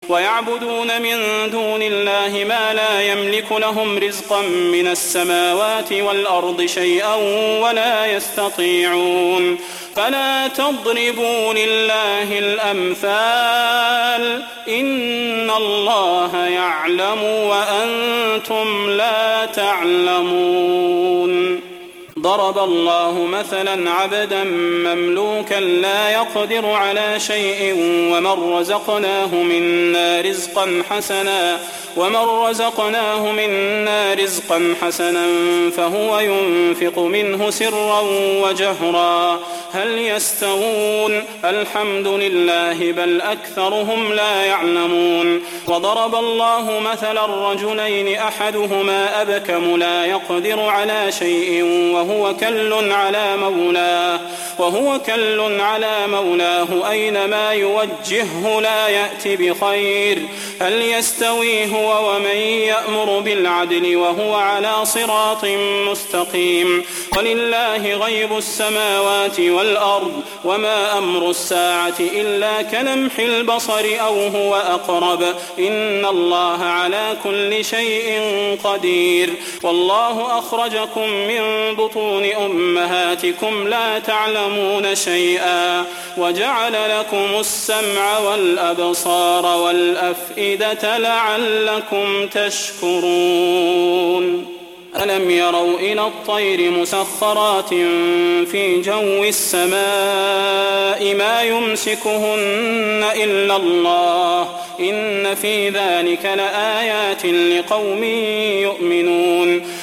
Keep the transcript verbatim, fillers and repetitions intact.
ويعبدون من دون الله ما لا يملك لهم رزقا من السماوات والأرض شيئا ولا يستطيعون فلا تضربوا لله الأمثال إن الله يعلم وأنتم لا تعلمون ضرب الله مثلا عبدا مملوكا لا يقدر على شيء ومن رزقناه منا رزقا حسنا ومن رزقناه منا رزقا حسنا فهو ينفق منه سرا وجهرا هل يستوون الحمد لله بل أكثرهم لا يعلمون وضرب الله مثلا الرجلين أحدهما أبكم لا يقدر على شيء وهو كل على مولاه وهو كل على مولاه أينما يوجهه لا يأتي بخير هل يستوي هو ومن يأمر بالعدل وهو على صراط مستقيم ولله غيب السماوات والأرض وما أمر الساعة إلا كلمح البصر أو هو أقرب إن الله على كل شيء قدير والله أخرجكم من بطون أمهاتكم لا تعلمون شيئا وجعل لكم السمع والأبصار والأفئدة لعلكم تشكرون ألم يروا إلى الطير مسخرات في جو السماء ما يمسكهن إلا الله إن في ذلك لآيات لقوم يؤمنون